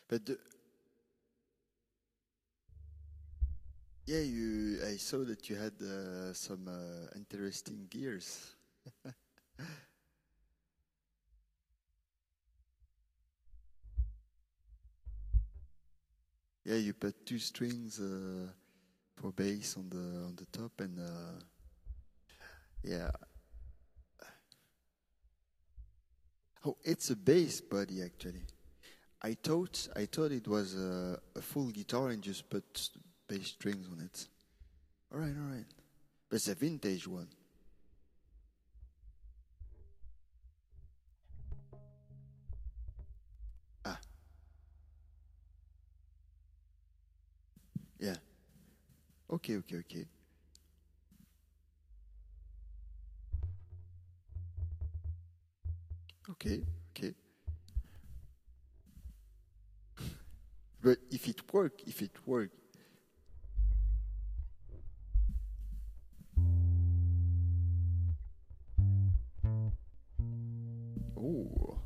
But yeah, I saw that you had some interesting gears. Yeah, you put two strings for bass on the top, and yeah. Oh, it's a bass body actually. I thought it was a full guitar and just put bass strings on it. All right, all right. But it's a vintage one. Ah, yeah. Okay, okay, okay, okay, okay. But if it work, oh.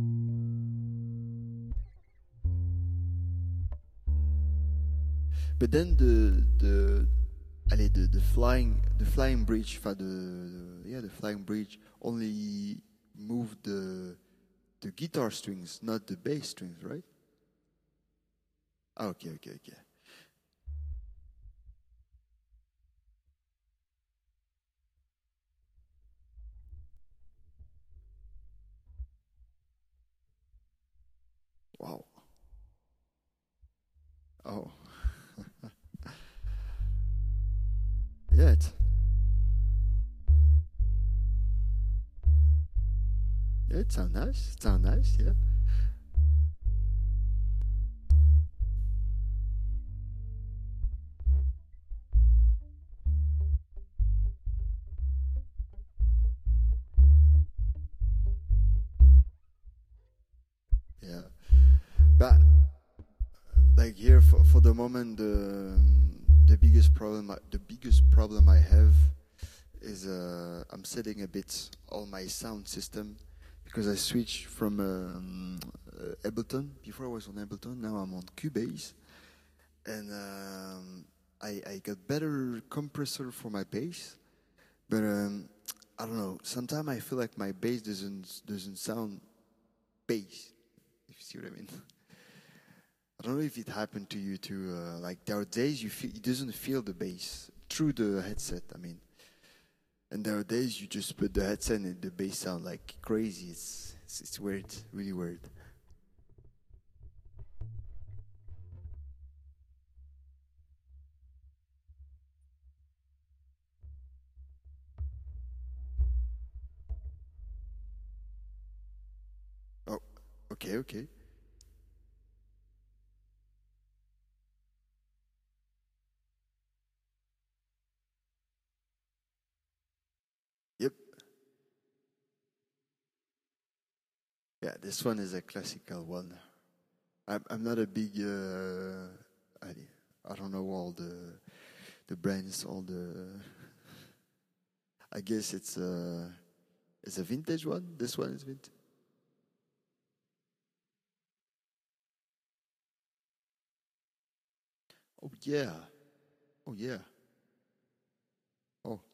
But then the flying bridge for the flying bridge only moved the guitar strings, not the bass strings, right? Ah, okay, okay, okay. Wow. Oh, yeah. It sounds nice. It sounds nice. Yeah. Yeah. But like here for the moment, the biggest problem I have is I'm setting a bit all my sound system because I switched from Ableton. Before I was on Ableton, now I'm on Cubase, and I got better compressor for my bass, but I don't know. Sometimes I feel like my bass doesn't sound bass. If you see what I mean. I don't know if it happened to you too. Like there are days you doesn't feel the bass through the headset. I mean, and there are days you just put the headset and the bass sound like crazy. It's weird, really weird. Oh, okay, okay, yep, yeah. This one is a classical one. I'm not a big I don't know all the brands, all the. I guess it's a vintage one. This one is vintage. Oh yeah, oh yeah, oh.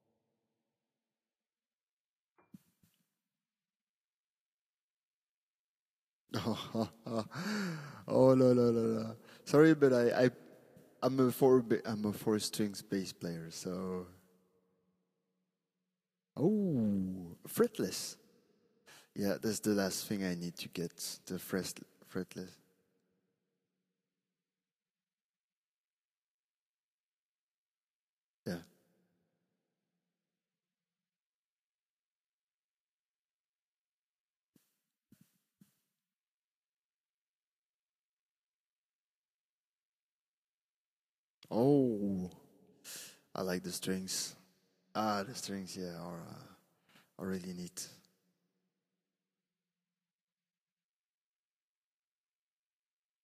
Oh no no no no. Sorry, but I'm a four strings bass player. So oh, fretless. Yeah, that's the last thing I need to get the fretless. Yeah. Oh, I like the strings. Ah, the strings. Yeah, are really neat.